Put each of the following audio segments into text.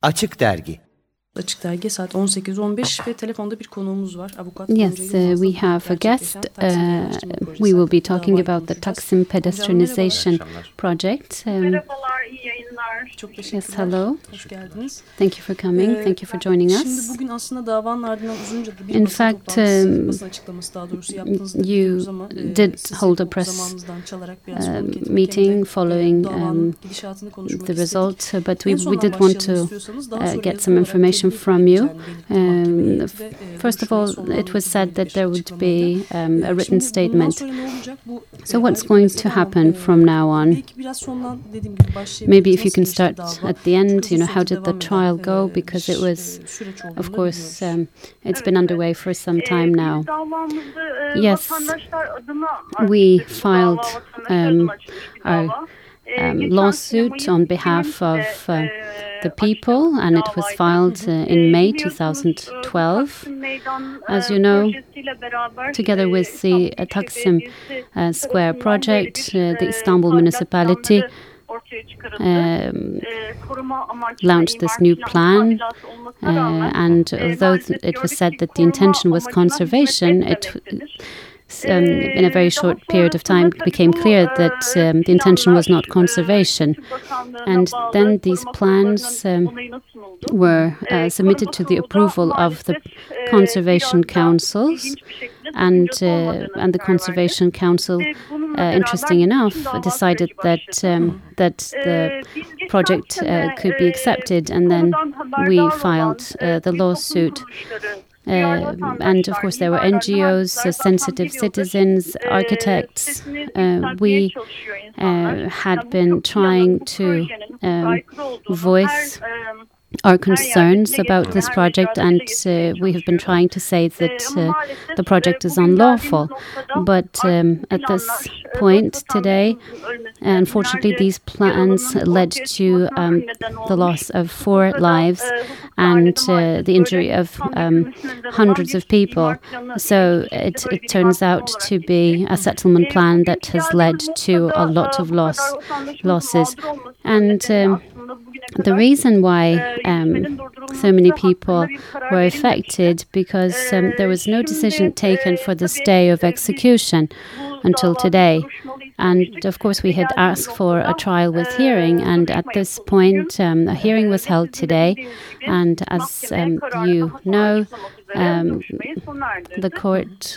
Açık Dergi. Açık Dergi saat 18:15 ve telefonda bir konuğumuz var. Avukat Yes, we have a guest. We will be talking about the Taksim pedestrianization project. Merhabalar, iyi yayınlar. Çok teşekkürler. Yes, hello. Hoş geldiniz. Thank you for coming. Thank you for joining us. Şimdi bugün aslında davanın ardından uzunca da bir In basın fact, toplantısı, basın açıklaması daha doğrusu yaptığınızı da biliyoruz ama did hold a press meeting following the result, but we did want to get some information from you. First of all, it was said that there would be a written statement. So what's going to happen from now on? Maybe if you can start at the end, how did the trial go? Because it was, of course, it's been underway for some time now. Yes, we filed our lawsuit on behalf of the people, and it was filed in May 2012. As you know, together with the Taksim Square project, the Istanbul municipality launched this new plan, and although it was said that the intention was conservation, in a very short period of time it became clear that the intention was not conservation. And then these plans were submitted to the approval of the conservation councils, and the conservation council, interesting enough, decided that the project could be accepted, and then we filed the lawsuit. And of course there were NGOs, sensitive citizens, architects. We had been trying to voice our concerns about this project, and we have been trying to say that the project is unlawful. But at this point today, unfortunately, these plans led to the loss of 4 lives and the injury of hundreds of people. So it turns out to be a settlement plan that has led to a lot of losses. And the reason why so many people were affected, because there was no decision taken for the stay of execution until today. And of course we had asked for a trial with hearing, and at this point a hearing was held today, and as you know, the court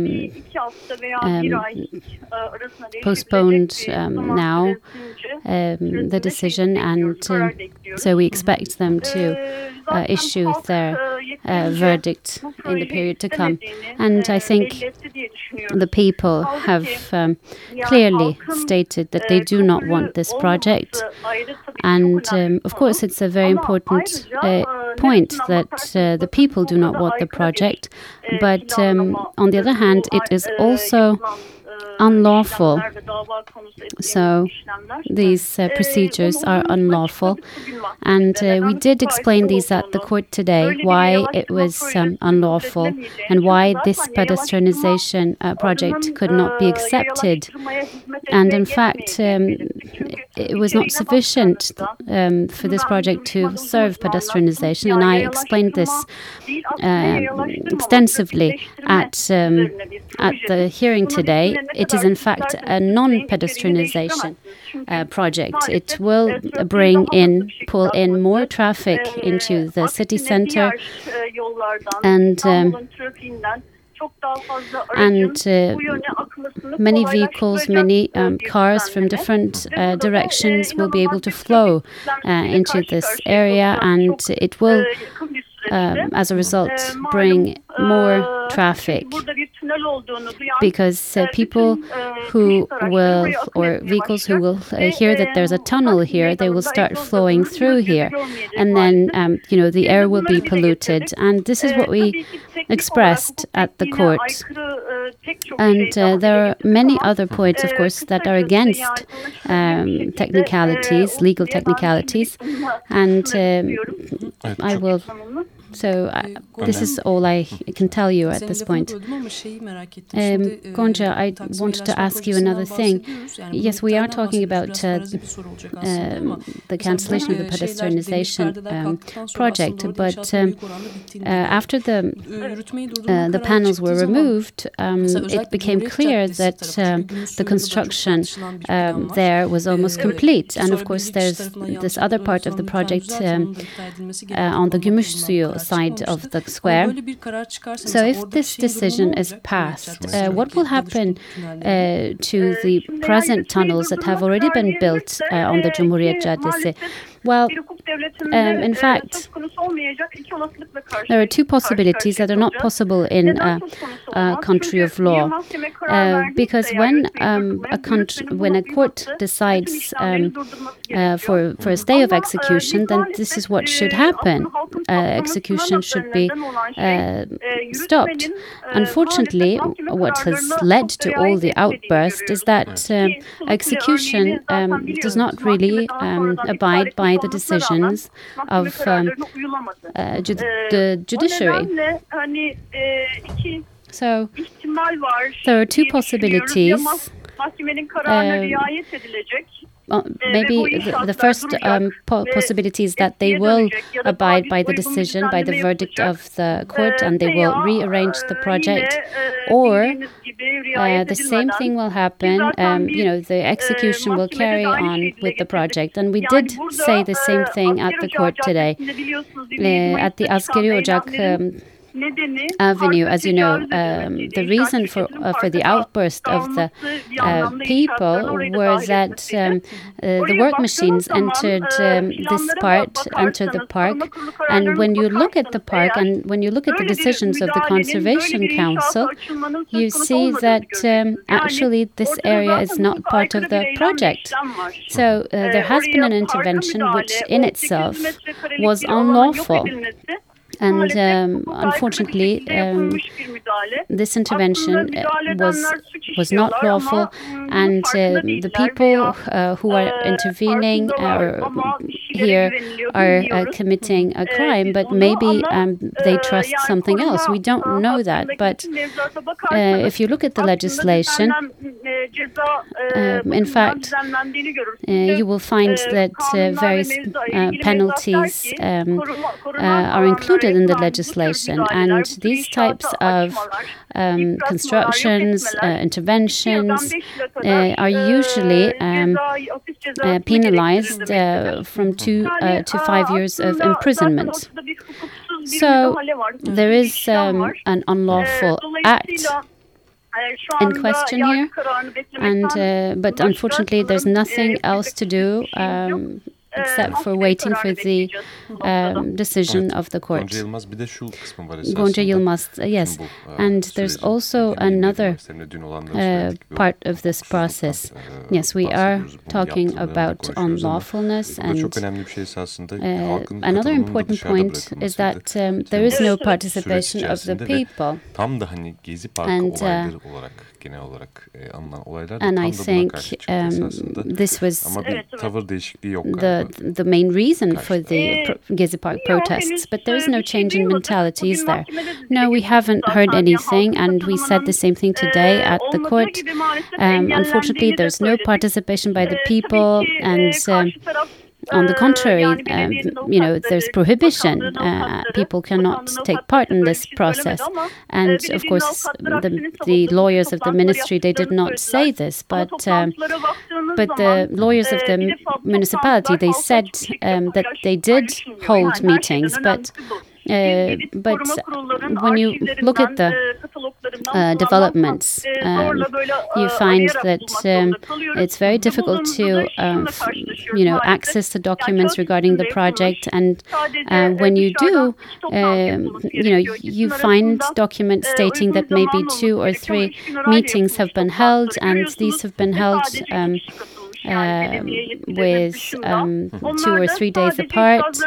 postponed now the decision, and so we expect them to issue their verdict in the period to come. And I think the people have clearly stated that they do not want this project, and of course it's a very important point that the people do not want the project, but on the other hand it is also unlawful. So these procedures are unlawful, and we did explain these at the court today, why it was unlawful and why this pedestrianization project could not be accepted. And in fact it was not sufficient for this project to serve pedestrianization, and I explained this extensively at the hearing today. It is in fact a non-pedestrianization project. It will pull in more traffic into the city center, and many vehicles, many cars from different directions will be able to flow into this area, and it will as a result bring more traffic, because people who will, or vehicles who will hear that there's a tunnel here, they will start flowing through here, and then the air will be polluted. And this is what we expressed at the court. And there are many other points, of course, that are against technicalities, legal technicalities, and I will So this is all I can tell you at this point. Gonca, I wanted to ask you another thing. Yes, we are talking about the cancellation of the pedestrianization project, but after the panels were removed, it became clear that the construction there was almost complete. And of course, there's this other part of the project on the Gümüşsuyu side of the square. So if this decision is passed, what will happen to the present tunnels that have already been built on the Cumhuriyet Caddesi? Well, in fact, there are two possibilities that are not possible in a country of law. Because when a court decides for a stay of execution, then this is what should happen. Execution should be stopped. Unfortunately, what has led to all the outbursts is that execution does not really abide by the decisions of the judiciary. So there are two possibilities. Maybe the first possibility is that they will abide by the decision, by the verdict of the court, and they will rearrange the project. Or the same thing will happen, the execution will carry on with the project. And we did say the same thing at the court today. At the Askeri Ocak Avenue, as you know, the reason for the outburst of the people was that the work machines entered the park, and when you look at the park and when you look at the decisions of the Conservation Council, you see that actually this area is not part of the project. So there has been an intervention which in itself was unlawful. And unfortunately, this intervention was not lawful, and the people who are intervening here are committing a crime, but maybe they trust something else. We don't know that, but if you look at the legislation, in fact, you will find that various penalties are included in the legislation, and these types of constructions, interventions are usually penalized from 2 to 5 years of imprisonment. So there is an unlawful act in question here, and but unfortunately there's nothing else to do except for waiting for the decision of the court. Gonca Yılmaz, yes. And there's also another part of this process. Yes, we are talking about unlawfulness, and another important point is that there is no participation of the people. And I think this was the main reason for the Gezi Park protests, but there is no change in mentalities there. No, we haven't heard anything, and we said the same thing today at the court. Unfortunately, there's no participation by the people, and on the contrary, there's prohibition. People cannot take part in this process. And of course, the lawyers of the ministry, they did not say this, but the lawyers of the municipality, they said that they did hold meetings, but when you look at the developments, you find that it's very difficult to, access the documents regarding the project. And when you do, you find documents stating that maybe 2 or 3 meetings have been held, and these have been held with 2 or 3 days apart, and there were some objections, but unfortunately,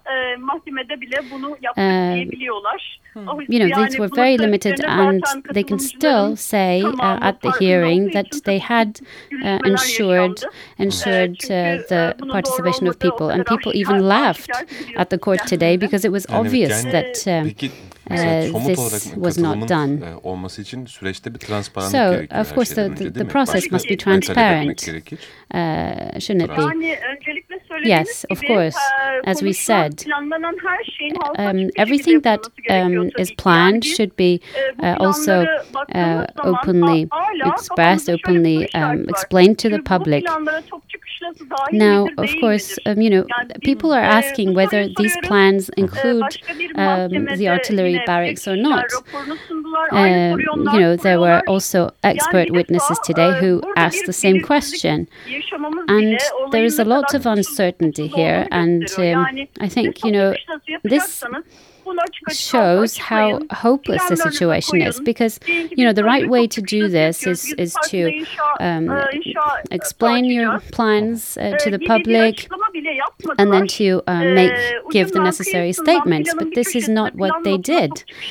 mahkemede bile bunu yaptık diyebiliyorlar. These were very limited, and they can still say at the hearing that they had ensured the participation of people, and people even laughed at the court today because it was obvious that this was not done. So, of course, the process must be transparent, shouldn't it be? Yes, of course. As we said, everything that is planned should be also openly expressed, openly explained to the public. Now, of course, people are asking whether these plans include the artillery barracks or not. There were also expert witnesses today who asked the same question. And there is a lot of uncertainty here, and I think, this shows how hopeless the situation is, because the right way to do this is to explain your plans to the public and then to give the necessary statements, but this is not what they did.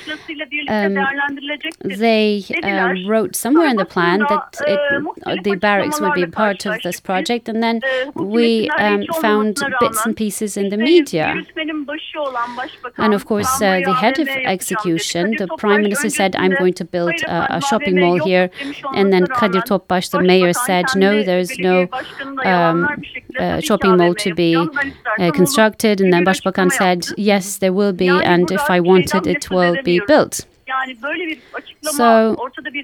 They wrote somewhere in the plan that the barracks would be part of this project, and then we found bits and pieces in the media. And of course, the head of execution, the Prime Minister, said, I'm going to build a shopping mall here. And then Kadir Topbaş, the mayor, said, no, there's no shopping mall to be constructed. And then Başbakan said, yes, there will be, and if I want it, it will be built. So,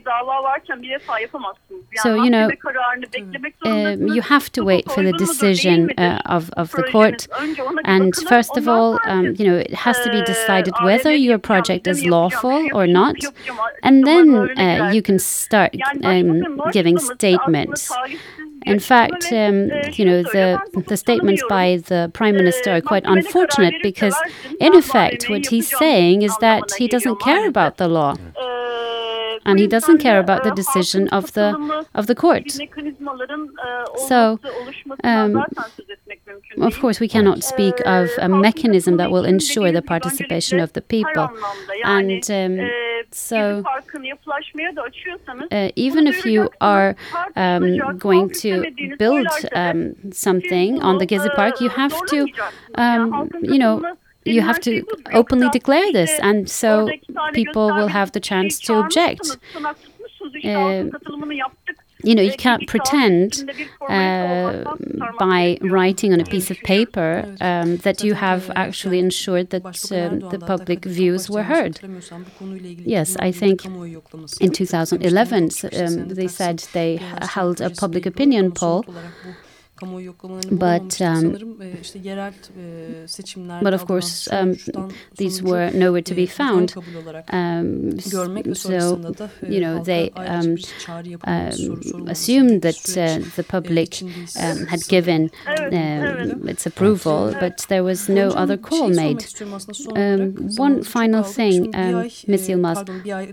you have to wait for the decision of the court. And first of all, it has to be decided whether your project is lawful or not. And then you can start giving statements. In fact, the statements by the Prime Minister are quite unfortunate, because in effect what he's saying is that he doesn't care about the law. And he doesn't care about the decision of the court. So, of course, we cannot speak of a mechanism that will ensure the participation of the people. And so, even if you are going to build something on the Gezi Park, you have to, you have to openly declare this, and so people will have the chance to object. You can't pretend by writing on a piece of paper that you have actually ensured that the public views were heard. Yes, I think in 2011 they said they held a public opinion poll. But of course, these were nowhere to be found. So, they assumed that the public had given its approval, but there was no other call made. One final thing, Ms. Yılmaz,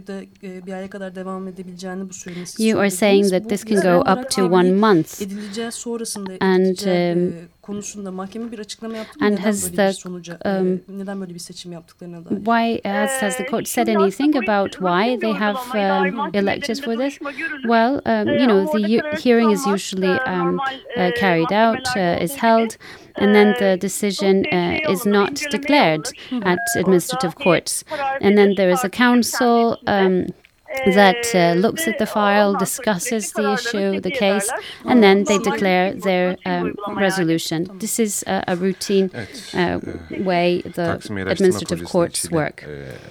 you are saying that this can go up to 1 month. And has the court said anything about why they have elected for this? Well, the hearing is usually carried out, is held, and then the decision is not declared at administrative courts. And then there is a council that looks at the file, discusses the issue, the case, and then they declare their resolution. This is a routine way the administrative courts work.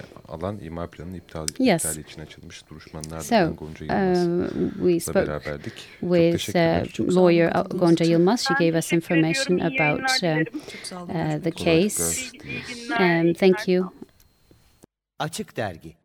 Yes. So, we spoke with lawyer Gonca Yılmaz. She gave us information about the case. Thank you. Açık Dergi